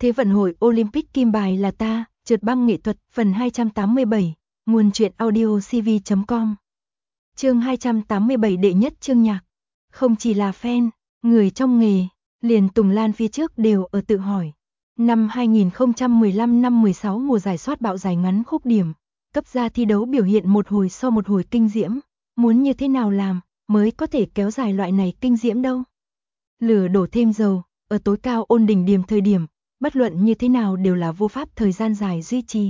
Thế vận hội Olympic kim bài là ta, trượt băng nghệ thuật, phần 287, nguồn truyện audio cv.com. Chương 287 đệ nhất chương nhạc. Không chỉ là fan, người trong nghề, liền Tùng Lan phía trước đều ở tự hỏi. Năm 2015 năm 16 mùa giải soát bạo giải ngắn khúc điểm, cấp ra thi đấu biểu hiện một hồi so một hồi kinh diễm, muốn như thế nào làm mới có thể kéo dài loại này kinh diễm đâu. Lửa đổ thêm dầu, ở tối cao ôn đỉnh điểm thời điểm, bất luận như thế nào đều là vô pháp thời gian dài duy trì.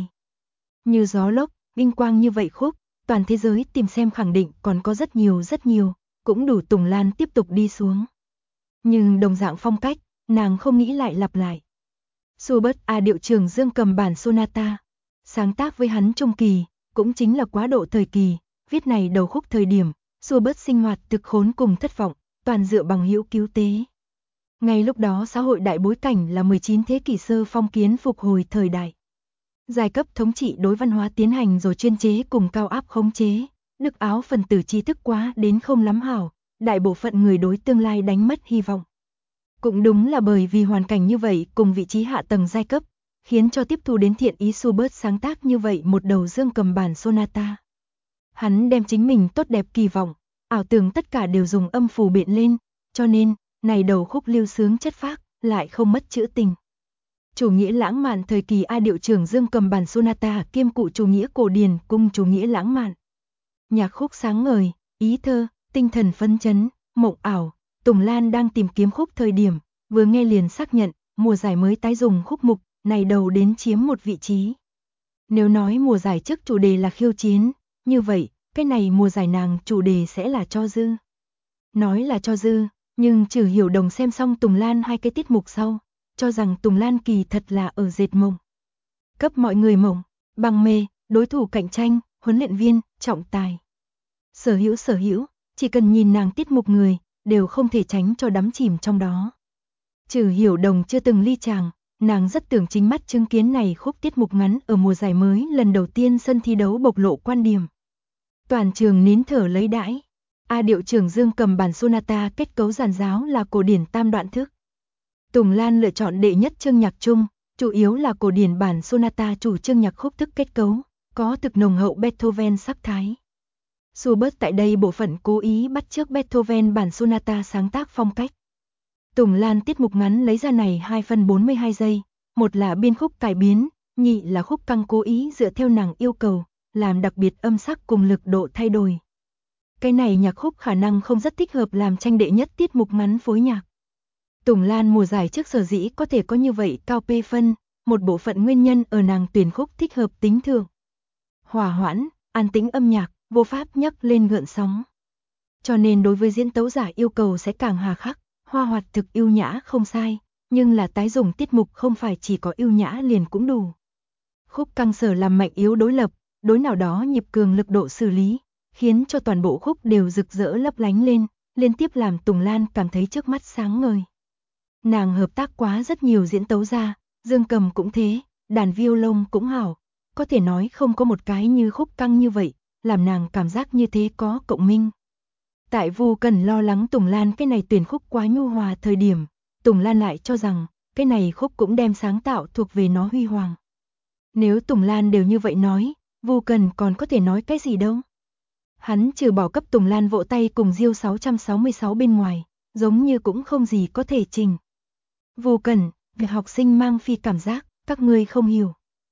Như gió lốc, vinh quang như vậy khúc, toàn thế giới tìm xem khẳng định còn có rất nhiều, cũng đủ Tùng Lan tiếp tục đi xuống. Nhưng đồng dạng phong cách, nàng không nghĩ lại lặp lại. Schubert A điệu trường dương cầm bản sonata, sáng tác với hắn trung kỳ, cũng chính là quá độ thời kỳ, viết này đầu khúc thời điểm, Schubert sinh hoạt thực khốn cùng thất vọng, toàn dựa bằng hữu cứu tế. Ngay lúc đó xã hội đại bối cảnh là 19 thế kỷ sơ phong kiến phục hồi thời đại. Giai cấp thống trị đối văn hóa tiến hành rồi chuyên chế cùng cao áp khống chế, Đức Áo phần tử trí thức quá đến không lắm hảo, đại bộ phận người đối tương lai đánh mất hy vọng. Cũng đúng là bởi vì hoàn cảnh như vậy cùng vị trí hạ tầng giai cấp, khiến cho tiếp thu đến thiện ý Schubert sáng tác như vậy một đầu dương cầm bản sonata. Hắn đem chính mình tốt đẹp kỳ vọng, ảo tưởng tất cả đều dùng âm phù biện lên, cho nên, này đầu khúc lưu sướng chất phác, lại không mất trữ tình. Chủ nghĩa lãng mạn thời kỳ A điệu trưởng dương cầm bản sonata kiêm cụ chủ nghĩa cổ điển cùng chủ nghĩa lãng mạn. Nhạc khúc sáng ngời, ý thơ, tinh thần phấn chấn, mộng ảo, Tùng Lan đang tìm kiếm khúc thời điểm, vừa nghe liền xác nhận, mùa giải mới tái dùng khúc mục, này đầu đến chiếm một vị trí. Nếu nói mùa giải trước chủ đề là khiêu chiến, như vậy, cái này mùa giải nàng chủ đề sẽ là cho dư. Nói là cho dư, nhưng Trử Hiểu Đồng xem xong Tùng Lan hai cái tiết mục sau, cho rằng Tùng Lan kỳ thật là ở dệt mộng. Cấp mọi người mộng, bằng mê, đối thủ cạnh tranh, huấn luyện viên, trọng tài. Sở hữu, chỉ cần nhìn nàng tiết mục người, đều không thể tránh cho đắm chìm trong đó. Trử Hiểu Đồng chưa từng ly chàng, nàng rất tưởng chính mắt chứng kiến này khúc tiết mục ngắn ở mùa giải mới lần đầu tiên sân thi đấu bộc lộ quan điểm. Toàn trường nín thở lấy đãi. A điệu trường dương cầm bản sonata kết cấu giản giáo là cổ điển tam đoạn thức. Tùng Lan lựa chọn đệ nhất chương nhạc chung, chủ yếu là cổ điển bản sonata chủ chương nhạc khúc thức kết cấu, có thực nồng hậu Beethoven sắc thái. Schubert tại đây bộ phận cố ý bắt chước Beethoven bản sonata sáng tác phong cách. Tùng Lan tiết mục ngắn lấy ra này 2 phân 42 giây, một là biên khúc cải biến, nhị là khúc căng cố ý dựa theo nàng yêu cầu, làm đặc biệt âm sắc cùng lực độ thay đổi. Cái này nhạc khúc khả năng không rất thích hợp làm tranh đệ nhất tiết mục ngắn phối nhạc. Tùng Lan mùa giải trước sở dĩ có thể có như vậy cao P phân, một bộ phận nguyên nhân ở nàng tuyển khúc thích hợp tính thượng. Hòa hoãn, an tĩnh âm nhạc, vô pháp nhắc lên gợn sóng. Cho nên đối với diễn tấu giả yêu cầu sẽ càng hà khắc, hoa hoạt thực yêu nhã không sai, nhưng là tái dùng tiết mục không phải chỉ có yêu nhã liền cũng đủ. Khúc căng sở làm mạnh yếu đối lập, đối nào đó nhịp cường lực độ xử lý, khiến cho toàn bộ khúc đều rực rỡ lấp lánh lên, liên tiếp làm Tùng Lan cảm thấy trước mắt sáng ngời. Nàng hợp tác quá rất nhiều diễn tấu gia, dương cầm cũng thế, đàn violon cũng hảo, có thể nói không có một cái như khúc căng như vậy, làm nàng cảm giác như thế có cộng minh. Tại Vu Cần lo lắng Tùng Lan cái này tuyển khúc quá nhu hòa thời điểm, Tùng Lan lại cho rằng, cái này khúc cũng đem sáng tạo thuộc về nó huy hoàng. Nếu Tùng Lan đều như vậy nói, Vu Cần còn có thể nói cái gì đâu. Hắn trừ bỏ cấp Tùng Lan vỗ tay cùng Diêu 666 bên ngoài, giống như cũng không gì có thể trình. Vu Cần, việc học sinh mang phi cảm giác, các ngươi không hiểu.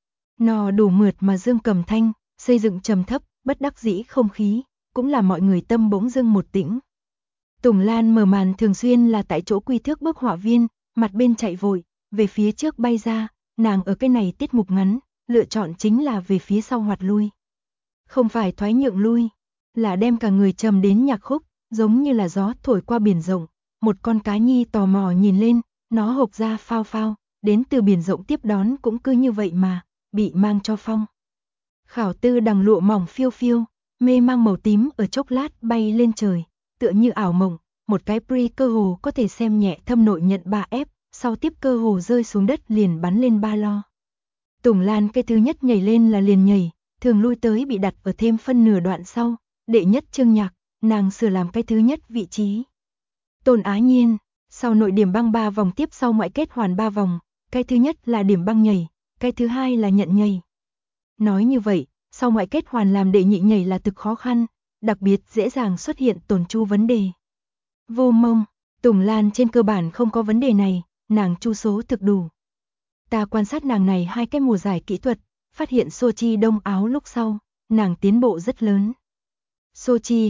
Nó đủ mượt mà dương cầm thanh, xây dựng trầm thấp, bất đắc dĩ không khí, cũng là mọi người tâm bỗng dưng một tĩnh. Tùng Lan mở màn thường xuyên là tại chỗ quy thước bức họa viên, mặt bên chạy vội, về phía trước bay ra, nàng ở cái này tiết mục ngắn, lựa chọn chính là về phía sau hoạt lui. Không phải thoái nhượng lui, là đem cả người trầm đến nhạc khúc, giống như là gió thổi qua biển rộng, một con cá nhi tò mò nhìn lên, nó hộc ra phao phao, đến từ biển rộng tiếp đón cũng cứ như vậy mà, bị mang cho phong. Khảo tư đằng lụa mỏng phiêu phiêu, mê mang màu tím ở chốc lát bay lên trời, tựa như ảo mộng, một cái pre cơ hồ có thể xem nhẹ thâm nội nhận 3F, sau tiếp cơ hồ rơi xuống đất liền bắn lên 3 lo. Tùng Lan cái thứ nhất nhảy lên là liền nhảy, thường lui tới bị đặt ở thêm phân nửa đoạn sau, đệ nhất chương nhạc, nàng sửa làm cái thứ nhất vị trí. Tôn Á Nhiên, sau nội điểm băng 3 vòng tiếp sau ngoại kết hoàn 3 vòng, cái thứ nhất là điểm băng nhảy, cái thứ hai là nhận nhảy. Nói như vậy, sau ngoại kết hoàn làm đệ nhị nhảy là thực khó khăn, đặc biệt dễ dàng xuất hiện tổn chu vấn đề. Vô mông, Tùng Lan trên cơ bản không có vấn đề này, nàng chu số thực đủ. Ta quan sát nàng này 2 cái mùa giải kỹ thuật, phát hiện Sochi Đông Áo lúc sau, nàng tiến bộ rất lớn. Sochi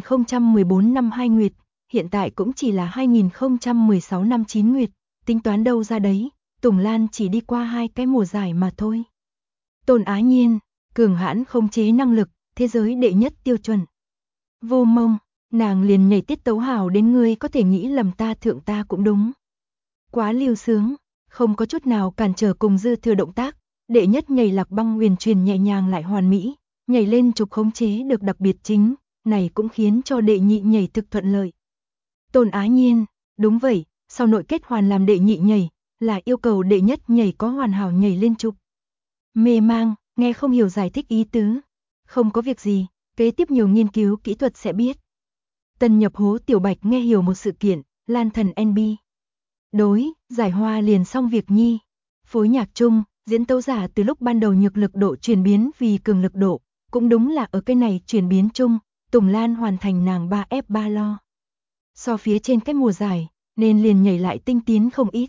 2014 năm 2 nguyệt, hiện tại cũng chỉ là 2016 năm 9 nguyệt, tính toán đâu ra đấy, Tùng Lan chỉ đi qua 2 cái mùa giải mà thôi. Tôn Á Nhiên, cường hãn khống chế năng lực, thế giới đệ nhất tiêu chuẩn. Vô mông, nàng liền nhảy tiết tấu hảo đến ngươi có thể nghĩ lầm ta thượng ta cũng đúng. Quá lưu sướng, không có chút nào cản trở cùng dư thừa động tác, đệ nhất nhảy lạc băng huyền truyền nhẹ nhàng lại hoàn mỹ, nhảy lên trục khống chế được đặc biệt chính, này cũng khiến cho đệ nhị nhảy thực thuận lợi. Tôn Á Nhiên, đúng vậy, sau nội kết hoàn làm đệ nhị nhảy, là yêu cầu đệ nhất nhảy có hoàn hảo nhảy lên trục. Mê mang, nghe không hiểu giải thích ý tứ. Không có việc gì, kế tiếp nhiều nghiên cứu kỹ thuật sẽ biết. Tân nhập hố Tiểu Bạch nghe hiểu một sự kiện, Lan thần NB. Đối, giải hoa liền xong việc nhi. Phối nhạc chung, diễn tấu giả từ lúc ban đầu nhược lực độ chuyển biến vì cường lực độ, cũng đúng là ở cái này chuyển biến chung, Tùng Lan hoàn thành nàng 3F3 lo. So phía trên cái mùa giải, nên liền nhảy lại tinh tiến không ít.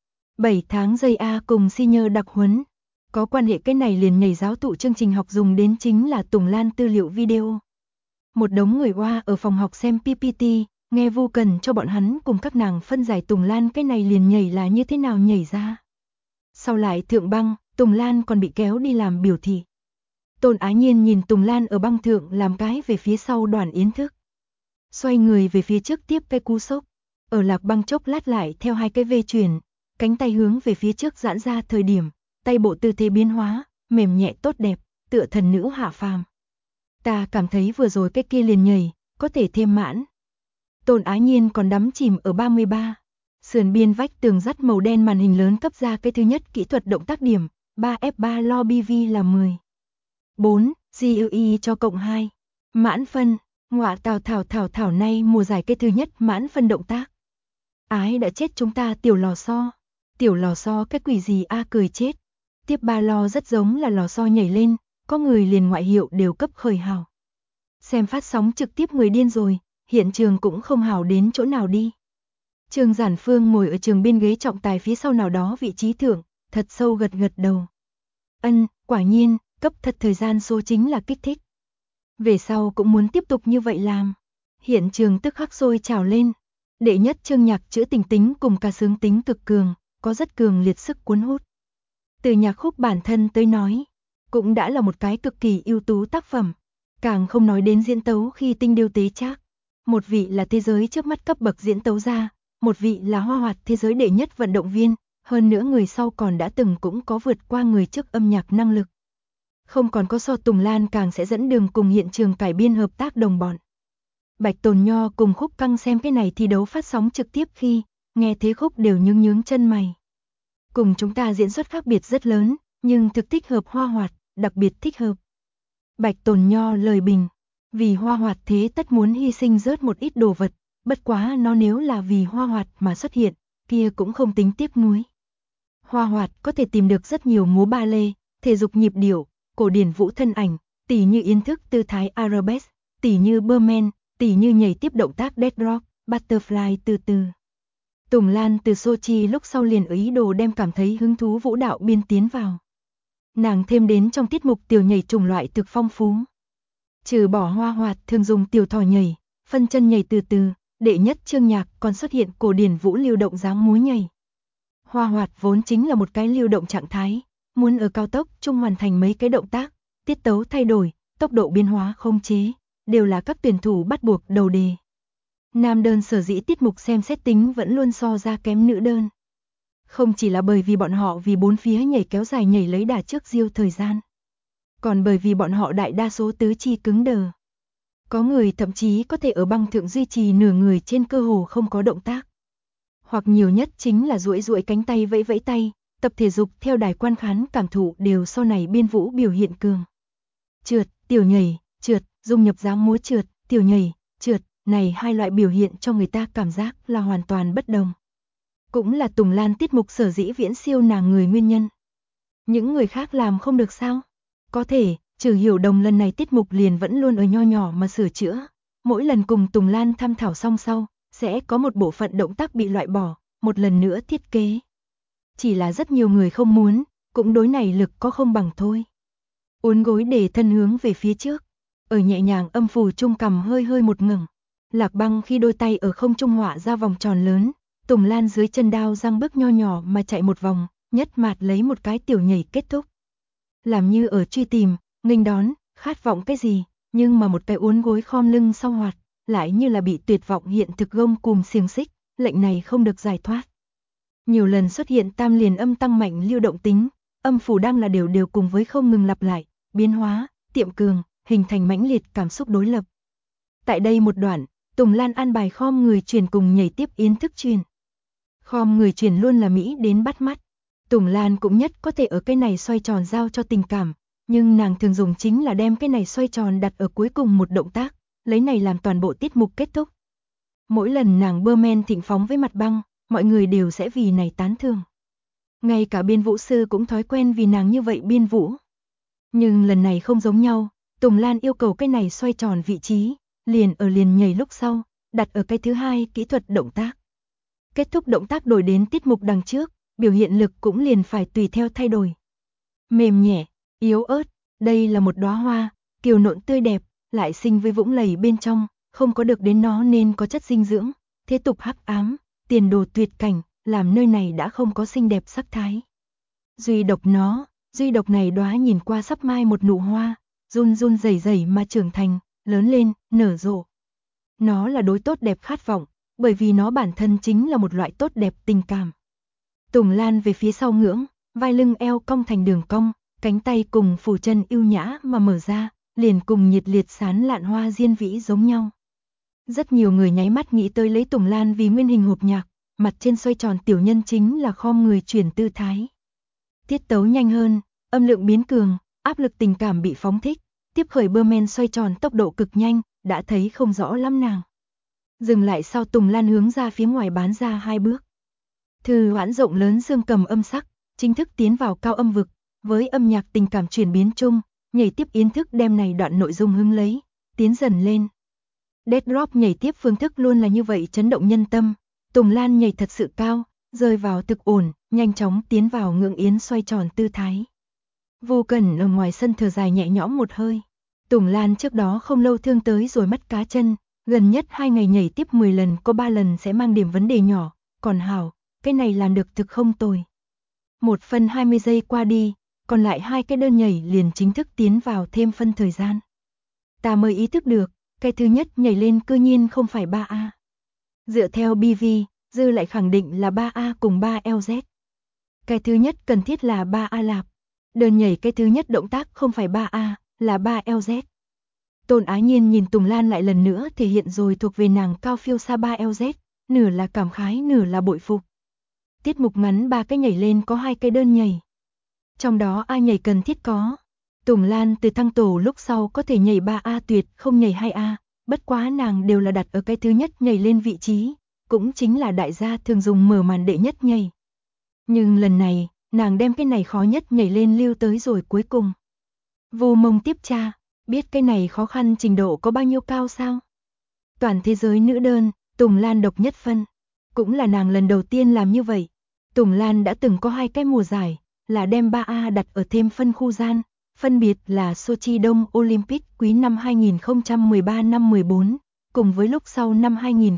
7 tháng giây A cùng senior đặc huấn. Có quan hệ cái này liền nhảy giáo thụ chương trình học dùng đến chính là Tùng Lan tư liệu video. Một đống người Hoa ở phòng học xem PPT, nghe Vu Cần cho bọn hắn cùng các nàng phân giải Tùng Lan cái này liền nhảy là như thế nào nhảy ra. Sau lại thượng băng, Tùng Lan còn bị kéo đi làm biểu thị. Tôn Á Nhiên nhìn Tùng Lan ở băng thượng làm cái về phía sau đoàn yến thức. Xoay người về phía trước tiếp cái cú sốc. Ở lạc băng chốc lát lại theo 2 cái vê chuyển, cánh tay hướng về phía trước giãn ra thời điểm, tay bộ tư thế biến hóa, mềm nhẹ tốt đẹp, tựa thần nữ hạ phàm. Ta cảm thấy vừa rồi cái kia liền nhảy, có thể thêm mãn. Tôn Á Nhiên còn đắm chìm ở 33. Sườn biên vách tường dắt màu đen màn hình lớn cấp ra cái thứ nhất kỹ thuật động tác điểm, 3F3 lo BV là 10. 4, GUI cho cộng 2. Mãn phân, ngọa tào thảo nay mùa giải cái thứ nhất mãn phân động tác. Ái đã chết chúng ta tiểu lò xo. Tiểu lò xo cái quỷ gì a cười chết. Tiếp ba lo rất giống là lò xo nhảy lên, có người liền ngoại hiệu đều cấp khởi hào. Xem phát sóng trực tiếp người điên rồi, hiện trường cũng không hào đến chỗ nào đi. Trương Giản Phương ngồi ở trường bên ghế trọng tài phía sau nào đó vị trí thượng, thật sâu gật gật đầu. Quả nhiên, cấp thật thời gian số chính là kích thích. Về sau cũng muốn tiếp tục như vậy làm. Hiện trường tức khắc sôi trào lên. Đệ nhất chương nhạc trữ tình tính cùng ca sướng tính cực cường, có rất cường liệt sức cuốn hút. Từ nhạc khúc bản thân tới nói, cũng đã là một cái cực kỳ ưu tú tác phẩm. Càng không nói đến diễn tấu khi tinh điêu tế trác. Một vị là thế giới trước mắt cấp bậc diễn tấu gia, một vị là hoa hoạt thế giới đệ nhất vận động viên, hơn nữa người sau còn đã từng cũng có vượt qua người trước âm nhạc năng lực. Không còn có so Tùng Lan càng sẽ dẫn đường cùng hiện trường cải biên hợp tác đồng bọn. Bạch Tồn Nho cùng Khúc Căng xem cái này thi đấu phát sóng trực tiếp khi nghe thế khúc đều nhướng chân mày. Cùng chúng ta diễn xuất khác biệt rất lớn, nhưng thực thích hợp hoa hoạt, đặc biệt thích hợp. Bạch Tồn Nho lời bình, vì hoa hoạt thế tất muốn hy sinh rớt một ít đồ vật, bất quá nó nếu là vì hoa hoạt mà xuất hiện, kia cũng không tính tiếc nuối. Hoa hoạt có thể tìm được rất nhiều múa ba lê, thể dục nhịp điệu, cổ điển vũ thân ảnh, tỉ như yến thức tư thái arabesque, tỉ như Burman, tỉ như nhảy tiếp động tác dead rock, butterfly từ từ. Tùng Lan từ Sochi lúc sau liền ý đồ đem cảm thấy hứng thú vũ đạo biên tiến vào. Nàng thêm đến trong tiết mục tiểu nhảy chủng loại thực phong phú. Trừ bỏ hoa hoạt thường dùng tiểu thỏ nhảy, phân chân nhảy từ từ, đệ nhất chương nhạc còn xuất hiện cổ điển vũ lưu động dáng múa nhảy. Hoa hoạt vốn chính là một cái lưu động trạng thái, muốn ở cao tốc chung hoàn thành mấy cái động tác, tiết tấu thay đổi, tốc độ biến hóa không chế, đều là các tuyển thủ bắt buộc đầu đề. Nam đơn sở dĩ tiết mục xem xét tính vẫn luôn so ra kém nữ đơn. Không chỉ là bởi vì bọn họ vì bốn phía nhảy kéo dài nhảy lấy đà trước diêu thời gian, còn bởi vì bọn họ đại đa số tứ chi cứng đờ. Có người thậm chí có thể ở băng thượng duy trì nửa người trên cơ hồ không có động tác. Hoặc nhiều nhất chính là duỗi cánh tay vẫy vẫy tay, tập thể dục theo đài quan khán cảm thụ đều sau này biên vũ biểu hiện cường. Trượt, tiểu nhảy, trượt, dung nhập dáng múa trượt, tiểu nhảy, trượt, này hai loại biểu hiện cho người ta cảm giác là hoàn toàn bất đồng. Cũng là Tùng Lan tiết mục sở dĩ viễn siêu nàng người nguyên nhân. Những người khác làm không được sao? Có thể, trừ Hiểu Đồng lần này tiết mục liền vẫn luôn ở nho nhỏ mà sửa chữa. Mỗi lần cùng Tùng Lan tham thảo xong sau, sẽ có một bộ phận động tác bị loại bỏ, một lần nữa thiết kế. Chỉ là rất nhiều người không muốn, cũng đối này lực có không bằng thôi. Uốn gối để thân hướng về phía trước, ở nhẹ nhàng âm phủ trung cằm hơi hơi một ngẩng. Lạc Băng khi đôi tay ở không trung họa ra vòng tròn lớn, Tùng Lan dưới chân đao răng bước nho nhỏ mà chạy một vòng, nhất mạt lấy một cái tiểu nhảy kết thúc. Làm như ở truy tìm, nghênh đón, khát vọng cái gì, nhưng mà một cái uốn gối khom lưng sau hoạt, lại như là bị tuyệt vọng hiện thực gông cùm xiềng xích, lệnh này không được giải thoát. Nhiều lần xuất hiện tam liền âm tăng mạnh lưu động tính, âm phủ đang là đều cùng với không ngừng lặp lại, biến hóa, tiệm cường, hình thành mãnh liệt cảm xúc đối lập. Tại đây một đoạn, Tùng Lan an bài khom người truyền cùng nhảy tiếp yến thức truyền. Khom người truyền luôn là mỹ đến bắt mắt. Tùng Lan cũng nhất có thể ở cái này xoay tròn giao cho tình cảm, nhưng nàng thường dùng chính là đem cái này xoay tròn đặt ở cuối cùng một động tác, lấy này làm toàn bộ tiết mục kết thúc. Mỗi lần nàng bơ men thịnh phóng với mặt băng, mọi người đều sẽ vì này tán thưởng. Ngay cả biên vũ sư cũng thói quen vì nàng như vậy biên vũ. Nhưng lần này không giống nhau, Tùng Lan yêu cầu cái này xoay tròn vị trí, liền nhảy lúc sau, đặt ở cái thứ hai kỹ thuật động tác. Kết thúc động tác đổi đến tiết mục đằng trước, biểu hiện lực cũng liền phải tùy theo thay đổi. Mềm nhẹ, yếu ớt, đây là một đóa hoa, kiều nộn tươi đẹp, lại sinh với vũng lầy bên trong, không có được đến nó nên có chất dinh dưỡng, thế tục hắc ám, tiền đồ tuyệt cảnh, làm nơi này đã không có xinh đẹp sắc thái. Duy độc này đóa nhìn qua sắp mai một nụ hoa, run run rẩy rẩy mà trưởng thành, lớn lên, nở rộ. Nó là đối tốt đẹp khát vọng, bởi vì nó bản thân chính là một loại tốt đẹp tình cảm. Tùng Lan về phía sau ngưỡng, vai lưng eo cong thành đường cong, cánh tay cùng phủ chân yêu nhã mà mở ra, liền cùng nhiệt liệt sán lạn hoa diên vĩ giống nhau. Rất nhiều người nháy mắt nghĩ tới lấy Tùng Lan vì nguyên hình hộp nhạc, mặt trên xoay tròn tiểu nhân chính là khom người chuyển tư thái. Tiết tấu nhanh hơn, âm lượng biến cường, áp lực tình cảm bị phóng thích, tiếp khởi bơ men xoay tròn tốc độ cực nhanh, đã thấy không rõ lắm nàng. Dừng lại sau Tùng Lan hướng ra phía ngoài bán ra 2 bước. Thư hoãn rộng lớn dương cầm âm sắc, chính thức tiến vào cao âm vực, với âm nhạc tình cảm chuyển biến chung, nhảy tiếp yến thức đem này đoạn nội dung hứng lấy, tiến dần lên. Dead drop nhảy tiếp phương thức luôn là như vậy chấn động nhân tâm, Tùng Lan nhảy thật sự cao, rơi vào thực ổn, nhanh chóng tiến vào ngưỡng yến xoay tròn tư thái. Vô Cẩn ở ngoài sân thở dài nhẹ nhõm một hơi. Tùng Lan trước đó không lâu thương tới rồi mất cá chân, gần nhất 2 ngày nhảy tiếp 10 lần có 3 lần sẽ mang điểm vấn đề nhỏ, còn hảo, cái này làm được thực không tồi. 1 phân 20 giây qua đi, còn lại 2 cái đơn nhảy liền chính thức tiến vào thêm phân thời gian. Ta mới ý thức được, cái thứ nhất nhảy lên cư nhiên không phải 3A. Dựa theo BV, dư lại khẳng định là 3A cùng 3LZ. Cái thứ nhất cần thiết là 3A lạp. Đơn nhảy cái thứ nhất động tác không phải 3A, là 3LZ. Tôn Ái Nhiên nhìn Tùng Lan lại lần nữa thể hiện rồi thuộc về nàng cao phiêu xa 3LZ, nửa là cảm khái nửa là bội phục. Tiết mục ngắn 3 cái nhảy lên có 2 cái đơn nhảy. Trong đó A nhảy cần thiết có. Tùng Lan từ thăng tổ lúc sau có thể nhảy 3A tuyệt không nhảy 2A, bất quá nàng đều là đặt ở cái thứ nhất nhảy lên vị trí, cũng chính là đại gia thường dùng mở màn đệ nhất nhảy. Nhưng lần này, nàng đem cái này khó nhất nhảy lên lưu tới rồi cuối cùng. Vô Mông tiếp tra, biết cái này khó khăn trình độ có bao nhiêu cao sao? Toàn thế giới nữ đơn, Tùng Lan độc nhất phân. Cũng là nàng lần đầu tiên làm như vậy. Tùng Lan đã từng có 2 cái mùa giải, là đem 3A đặt ở thêm phân khu gian, phân biệt là Sochi Đông Olympic quý năm 2013 năm 14, cùng với lúc sau năm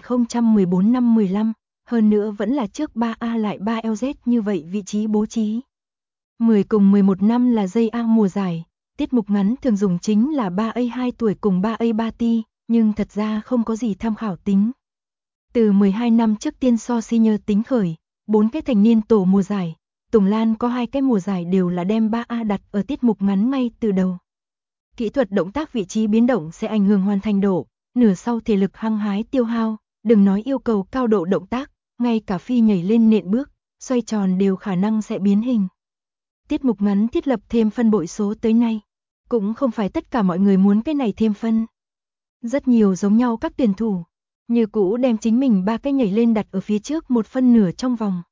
2014 năm 15, hơn nữa vẫn là trước 3A lại 3LZ như vậy vị trí bố trí. 10 cùng 11 năm là dây A mùa giải, tiết mục ngắn thường dùng chính là 3A 2 tuổi cùng 3A 3 ti, nhưng thật ra không có gì tham khảo tính. Từ 12 năm trước tiên so senior tính khởi, 4 cái thành niên tổ mùa giải, Tùng Lan có 2 cái mùa giải đều là đem 3A đặt ở tiết mục ngắn ngay từ đầu. Kỹ thuật động tác vị trí biến động sẽ ảnh hưởng hoàn thành độ, nửa sau thể lực hăng hái tiêu hao, đừng nói yêu cầu cao độ động tác, ngay cả phi nhảy lên nện bước, xoay tròn đều khả năng sẽ biến hình. Tiết mục ngắn thiết lập thêm phân bội số tới nay, cũng không phải tất cả mọi người muốn cái này thêm phân. Rất nhiều giống nhau các tuyển thủ, Như cũ đem chính mình 3 cái nhảy lên đặt ở phía trước 1/2 trong vòng.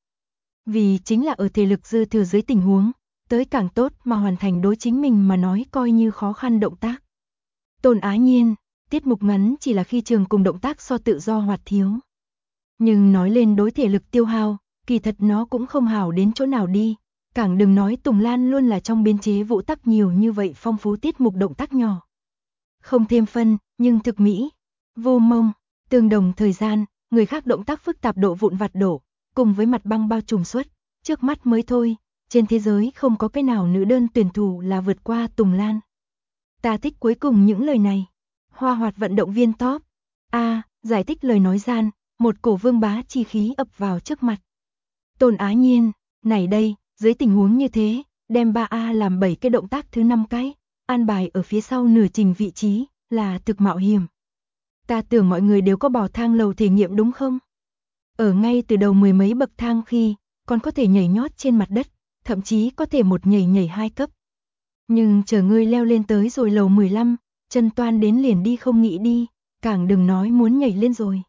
Vì chính là ở thể lực dư thừa dưới tình huống, tới càng tốt mà hoàn thành đối chính mình mà nói coi như khó khăn động tác. Tôn Á Nhiên, tiết mục ngắn chỉ là khi trường cùng động tác so tự do hoạt thiếu. Nhưng nói lên đối thể lực tiêu hao, kỳ thật nó cũng không hảo đến chỗ nào đi. Càng đừng nói Tùng Lan luôn là trong biên chế vũ tắc nhiều như vậy phong phú tiết mục động tác nhỏ. Không thêm phân, nhưng thực mỹ. Vô mông, tương đồng thời gian, người khác động tác phức tạp độ vụn vặt đổ, cùng với mặt băng bao trùm suất, trước mắt mới thôi, trên thế giới không có cái nào nữ đơn tuyển thủ là vượt qua Tùng Lan. Ta thích cuối cùng những lời này. Hoa hoạt vận động viên top. Giải thích lời nói gian, một cổ vương bá chi khí ập vào trước mặt. Tôn Á Nhiên, này đây, dưới tình huống như thế, đem 3A làm 7 cái động tác thứ 5 cái, an bài ở phía sau nửa trình vị trí, là thực mạo hiểm. Ta tưởng mọi người đều có bò thang lầu thể nghiệm đúng không? Ở ngay từ đầu 10 mấy bậc thang khi, còn có thể nhảy nhót trên mặt đất, thậm chí có thể một nhảy 2 cấp. Nhưng chờ ngươi leo lên tới rồi lầu 15, chân toan đến liền đi không nghĩ đi, càng đừng nói muốn nhảy lên rồi.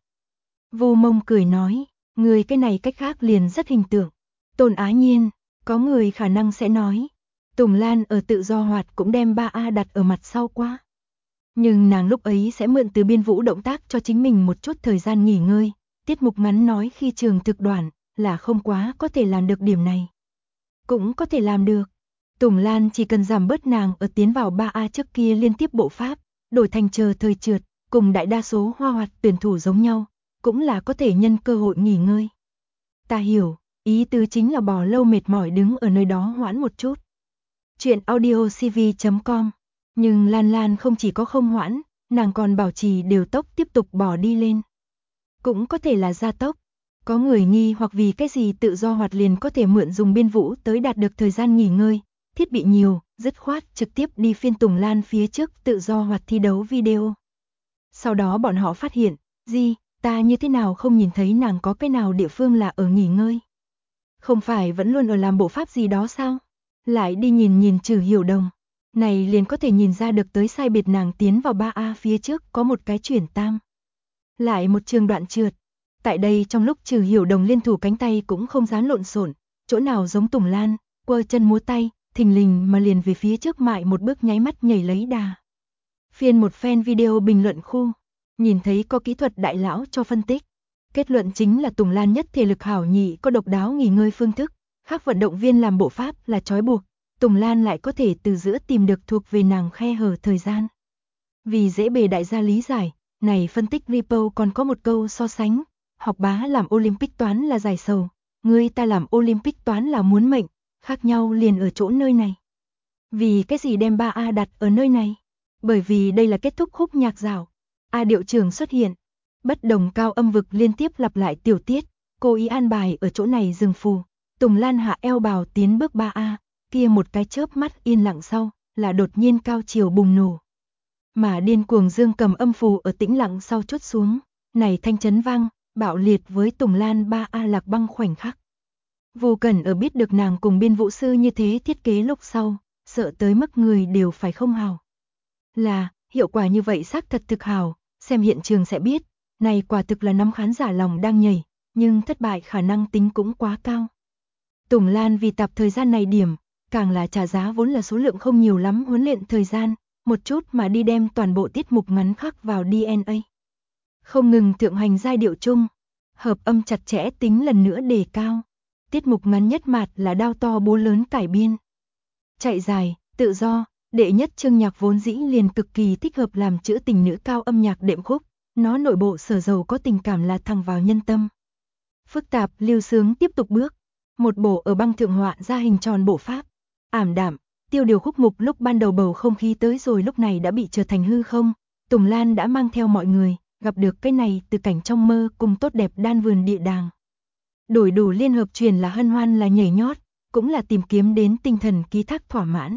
Vô Mông cười nói, người cái này cách khác liền rất hình tượng. Tôn Á Nhiên, có người khả năng sẽ nói, Tùng Lan ở tự do hoạt cũng đem 3A đặt ở mặt sau quá. Nhưng nàng lúc ấy sẽ mượn từ biên vũ động tác cho chính mình một chút thời gian nghỉ ngơi, tiết mục ngắn nói khi trường thực đoạn, là không quá có thể làm được điểm này. Cũng có thể làm được. Tùng Lan chỉ cần giảm bớt nàng ở tiến vào 3A trước kia liên tiếp bộ pháp, đổi thành chờ thời trượt, cùng đại đa số hoa hoạt tuyển thủ giống nhau, cũng là có thể nhân cơ hội nghỉ ngơi. Ta hiểu, ý tứ chính là bò lâu mệt mỏi đứng ở nơi đó hoãn một chút. Chuyện audiocv.com. Nhưng Lan Lan không chỉ có không hoãn, nàng còn bảo trì điều tốc tiếp tục bò đi lên. Cũng có thể là gia tốc. Có người nghi hoặc vì cái gì tự do hoạt liền có thể mượn dùng biên vũ tới đạt được thời gian nghỉ ngơi, thiết bị nhiều, dứt khoát trực tiếp đi phiên Tùng Lan phía trước tự do hoạt thi đấu video. Sau đó bọn họ phát hiện, ta như thế nào không nhìn thấy nàng có cái nào địa phương là ở nghỉ ngơi. Không phải vẫn luôn ở làm bộ pháp gì đó sao? Lại đi nhìn Trừ Hiểu Đồng. Này liền có thể nhìn ra được tới sai biệt nàng tiến vào 3A phía trước có một cái chuyển tam. Lại một trường đoạn trượt. Tại đây trong lúc Trừ Hiểu Đồng liên thủ cánh tay cũng không dám lộn xộn, chỗ nào giống Tùng Lan, quơ chân múa tay, thình lình mà liền về phía trước mại một bước nháy mắt nhảy lấy đà. Phiên một fan video bình luận khu, nhìn thấy có kỹ thuật đại lão cho phân tích. Kết luận chính là Tùng Lan nhất thể lực hảo nhị có độc đáo nghỉ ngơi phương thức, khác vận động viên làm bộ pháp là trói buộc, Tùng Lan lại có thể từ giữa tìm được thuộc về nàng khe hở thời gian. Vì dễ bề đại gia lý giải, này phân tích repo còn có một câu so sánh, học bá làm Olympic toán là giải sầu, người ta làm Olympic toán là muốn mệnh, khác nhau liền ở chỗ nơi này. Vì cái gì đem 3A đặt ở nơi này? Bởi vì đây là kết thúc khúc nhạc dạo. A điệu trường xuất hiện. Bất đồng cao âm vực liên tiếp lặp lại tiểu tiết, cố ý an bài ở chỗ này dừng phù. Tùng Lan hạ eo bào tiến bước 3A, kia một cái chớp mắt yên lặng sau, là đột nhiên cao chiều bùng nổ. Mà điên cuồng dương cầm âm phù ở tĩnh lặng sau chốt xuống, này thanh chấn vang, bạo liệt với Tùng Lan 3A lạc băng khoảnh khắc. Vô Cẩn ở biết được nàng cùng biên vũ sư như thế thiết kế lúc sau, sợ tới mức người đều phải không hào. Là, hiệu quả như vậy xác thật thực hào, xem hiện trường sẽ biết, này quả thực là năm khán giả lòng đang nhảy, nhưng thất bại khả năng tính cũng quá cao. Tùng Lan vì tập thời gian này điểm, càng là trả giá vốn là số lượng không nhiều lắm huấn luyện thời gian, một chút mà đi đem toàn bộ tiết mục ngắn khắc vào DNA. Không ngừng thượng hành giai điệu chung, hợp âm chặt chẽ tính lần nữa đề cao. Tiết mục ngắn nhất mạt là đao to búa lớn cải biên. Chạy dài, tự do, đệ nhất chương nhạc vốn dĩ liền cực kỳ thích hợp làm trữ tình nữ cao âm nhạc đệm khúc, nó nội bộ sở dầu có tình cảm là thẳng vào nhân tâm. Phức tạp, lưu sướng tiếp tục bước, một bộ ở băng thượng họa ra hình tròn bộ pháp, ảm đạm, tiêu điều khúc mục lúc ban đầu bầu không khí tới rồi lúc này đã bị trở thành hư không, Tùng Lan đã mang theo mọi người, gặp được cái này từ cảnh trong mơ cùng tốt đẹp đan vườn địa đàng. Đổi đủ liên hợp truyền là hân hoan là nhảy nhót, cũng là tìm kiếm đến tinh thần ký thác thỏa mãn.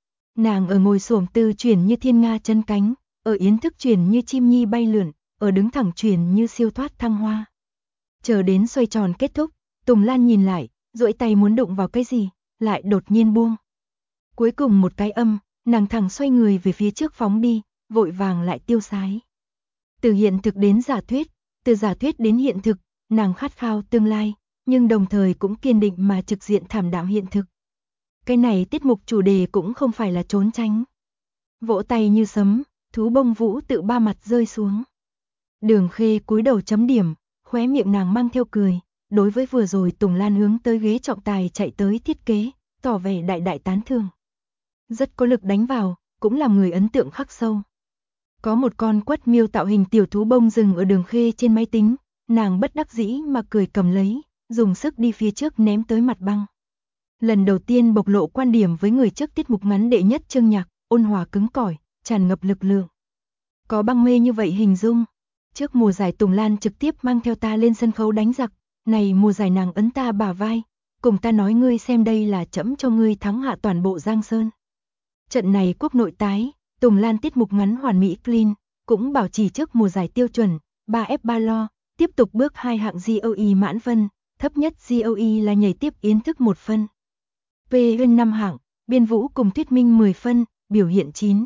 Nàng ở ngồi xổm tư chuyển như thiên nga chân cánh, ở yến thức chuyển như chim nhi bay lượn, ở đứng thẳng chuyển như siêu thoát thăng hoa. Chờ đến xoay tròn kết thúc, Tùng Lan nhìn lại, duỗi tay muốn đụng vào cái gì, lại đột nhiên buông. Cuối cùng một cái âm, nàng thẳng xoay người về phía trước phóng đi, vội vàng lại tiêu sái. Từ hiện thực đến giả thuyết, từ giả thuyết đến hiện thực, nàng khát khao tương lai, nhưng đồng thời cũng kiên định mà trực diện thảm đạm hiện thực. Cái này tiết mục chủ đề cũng không phải là trốn tránh. Vỗ tay như sấm, thú bông vũ tự ba mặt rơi xuống. Đường Khê cúi đầu chấm điểm, khóe miệng nàng mang theo cười, đối với vừa rồi Tùng Lan hướng tới ghế trọng tài chạy tới thiết kế, tỏ vẻ đại đại tán thưởng. Rất có lực đánh vào, cũng làm người ấn tượng khắc sâu. Có một con quất miêu tạo hình tiểu thú bông dừng ở Đường Khê trên máy tính, nàng bất đắc dĩ mà cười cầm lấy, dùng sức đi phía trước ném tới mặt băng. Lần đầu tiên bộc lộ quan điểm với người trước tiết mục ngắn đệ nhất chương nhạc, ôn hòa cứng cỏi, tràn ngập lực lượng. Có băng mê như vậy hình dung. Trước mùa giải Tùng Lan trực tiếp mang theo ta lên sân khấu đánh giặc, này mùa giải nàng ấn ta bả vai, cùng ta nói ngươi xem đây là trẫm cho ngươi thắng hạ toàn bộ Giang Sơn. Trận này quốc nội tái, Tùng Lan tiết mục ngắn hoàn mỹ clean, cũng bảo trì trước mùa giải tiêu chuẩn, 3F3 lo, tiếp tục bước 2 hạng GOE mãn phân, thấp nhất GOE là nhảy tiếp yến thức 1 phân. PN 5 hạng, biên vũ cùng thuyết minh 10 phân, biểu hiện 9.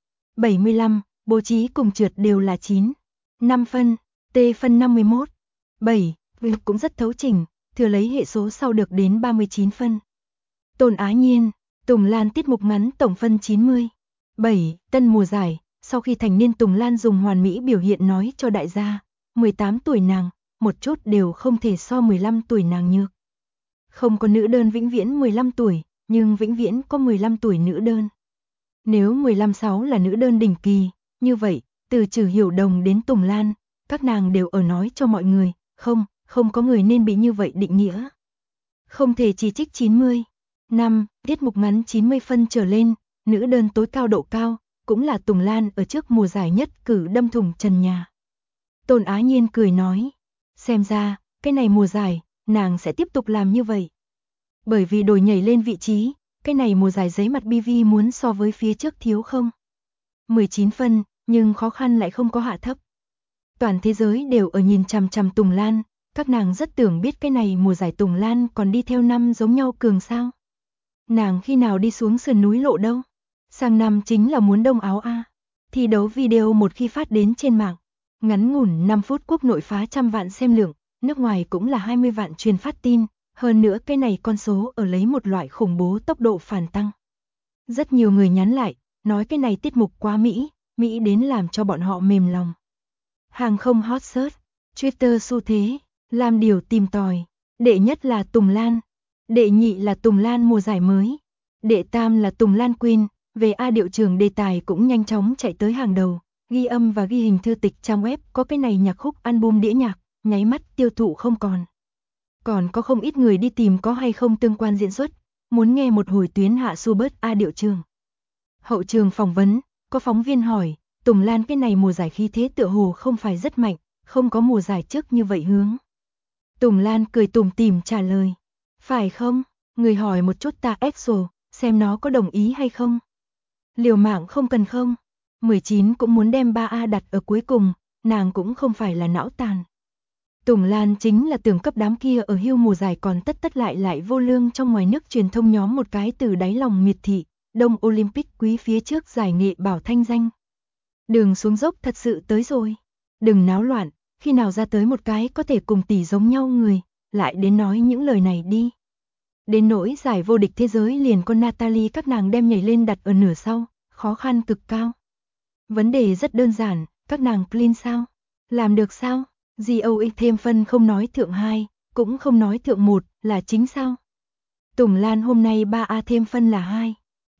75, bố trí cùng trượt đều là 9. 5 phân, T phân 51. 7, cũng rất thấu chỉnh, thừa lấy hệ số sau được đến 39 phân. Tôn Á Nhiên, Tùng Lan tiết mục ngắn tổng phân 90. 7, tân mùa giải, sau khi thành niên Tùng Lan dùng hoàn mỹ biểu hiện nói cho đại gia, 18 tuổi nàng, một chút đều không thể so 15 tuổi nàng nhược. Không có nữ đơn vĩnh viễn 15 tuổi, nhưng vĩnh viễn có 15 tuổi nữ đơn. Nếu 15-6 là nữ đơn đỉnh kỳ, như vậy, từ Trừ Hiểu Đồng đến Tùng Lan, các nàng đều ở nói cho mọi người, không có người nên bị như vậy định nghĩa. Không thể chỉ trích 90. 5, tiết mục ngắn 90 phân trở lên, nữ đơn tối cao độ cao, cũng là Tùng Lan ở trước mùa giải nhất cử đâm thủng trần nhà. Tôn Á Nhiên cười nói, xem ra, cái này mùa giải, nàng sẽ tiếp tục làm như vậy. Bởi vì đổi nhảy lên vị trí, cái này mùa giải giấy mặt BV muốn so với phía trước thiếu không? 19 phân, nhưng khó khăn lại không có hạ thấp. Toàn thế giới đều ở nhìn chằm chằm Tùng Lan, các nàng rất tưởng biết cái này mùa giải Tùng Lan còn đi theo năm giống nhau cường sao. Nàng khi nào đi xuống sườn núi lộ đâu? Sang năm chính là muốn đông áo A. Thi đấu video một khi phát đến trên mạng, ngắn ngủn 5 phút quốc nội phá 100 vạn xem lượng, nước ngoài cũng là 20 vạn truyền phát tin, hơn nữa cái này con số ở lấy một loại khủng bố tốc độ phản tăng. Rất nhiều người nhắn lại, nói cái này tiết mục quá Mỹ đến làm cho bọn họ mềm lòng. Hàng không hot search, Twitter xu thế, làm điều tìm tòi, đệ nhất là Tùng Lan, đệ nhị là Tùng Lan mùa giải mới, đệ tam là Tùng Lan Queen, về A Điệu Trường đề tài cũng nhanh chóng chạy tới hàng đầu, ghi âm và ghi hình thư tịch trang web có cái này nhạc khúc album đĩa nhạc, nháy mắt tiêu thụ không còn. Còn có không ít người đi tìm có hay không tương quan diễn xuất, muốn nghe một hồi tuyến hạ su bớt A Điệu Trường. Hậu trường phỏng vấn, có phóng viên hỏi, Tùng Lan cái này mùa giải khí thế tựa hồ không phải rất mạnh, không có mùa giải trước như vậy hướng. Tùng Lan cười tủm tỉm trả lời, phải không? Người hỏi một chút ta EXO, xem nó có đồng ý hay không. Liều mạng không cần không? 19 cũng muốn đem 3A đặt ở cuối cùng, nàng cũng không phải là não tàn. Tùng Lan chính là tưởng cấp đám kia ở hưu mùa giải còn tất lại vô lương trong ngoài nước truyền thông nhóm một cái từ đáy lòng miệt thị, Đông Olympic quý phía trước giải nghệ bảo thanh danh. Đường xuống dốc thật sự tới rồi. Đừng náo loạn, khi nào ra tới một cái có thể cùng tỷ giống nhau người, lại đến nói những lời này đi. Đến nỗi giải vô địch thế giới liền con Natalie các nàng đem nhảy lên đặt ở nửa sau, khó khăn cực cao. Vấn đề rất đơn giản, các nàng clean sao? Làm được sao? GOE thêm phân không nói thượng 2, cũng không nói thượng 1, là chính sao? Tùng Lan hôm nay 3A thêm phân là 2.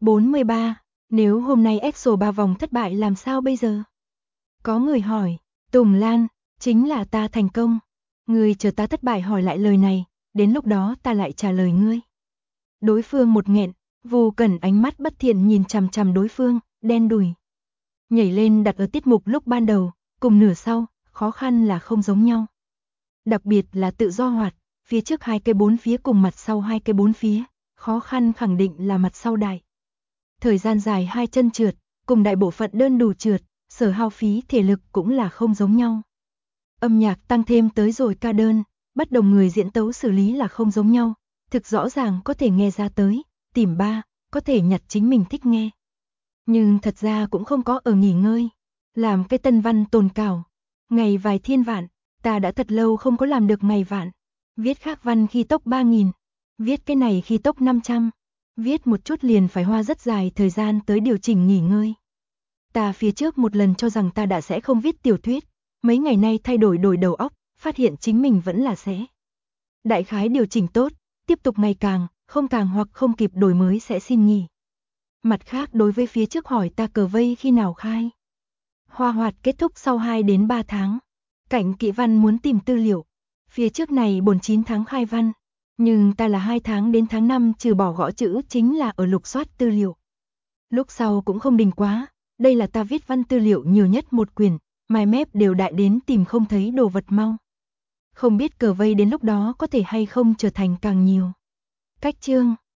43, nếu hôm nay EXO 3 vòng thất bại làm sao bây giờ? Có người hỏi, Tùng Lan, chính là ta thành công. Người chờ ta thất bại hỏi lại lời này, đến lúc đó ta lại trả lời ngươi. Đối phương một nghẹn, Vu Cẩn ánh mắt bất thiện nhìn chằm chằm đối phương, đen đủi. Nhảy lên đặt ở tiết mục lúc ban đầu, cùng nửa sau, khó khăn là không giống nhau. Đặc biệt là tự do hoạt, phía trước 2 cái 4 phía cùng mặt sau 2 cái 4 phía, khó khăn khẳng định là mặt sau đại. Thời gian dài 2 chân trượt, cùng đại bộ phận đơn đủ trượt, sở hao phí thể lực cũng là không giống nhau. Âm nhạc tăng thêm tới rồi ca đơn, bất đồng người diễn tấu xử lý là không giống nhau, thực rõ ràng có thể nghe ra tới, tìm ba, có thể nhặt chính mình thích nghe. Nhưng thật ra cũng không có ở nghỉ ngơi, làm cái tân văn tồn cảo, ngày vài thiên vạn, Ta đã thật lâu không có làm được ngày vạn. Viết khác văn khi tốc 3000, viết cái này khi tốc 500, viết một chút liền phải hoa rất dài thời gian tới điều chỉnh nghỉ ngơi. Ta phía trước một lần cho rằng ta đã sẽ không viết tiểu thuyết, mấy ngày nay thay đổi đầu óc, phát hiện chính mình vẫn là sẽ. Đại khái điều chỉnh tốt, tiếp tục ngày càng, không càng hoặc không kịp đổi mới sẽ xin nghỉ. Mặt khác đối với phía trước hỏi ta cờ vây khi nào khai. Hoa hoạt kết thúc sau 2 đến 3 tháng. Cảnh Kỵ Văn muốn tìm tư liệu. Phía trước này 9 tháng khai văn. Nhưng ta là 2 tháng đến tháng 5 trừ bỏ gõ chữ chính là ở lục soát tư liệu. Lúc sau cũng không đình quá. Đây là ta viết văn tư liệu nhiều nhất một quyển. Mai mép đều đại đến tìm không thấy đồ vật mau. Không biết cờ vây đến lúc đó có thể hay không trở thành càng nhiều. Cách chương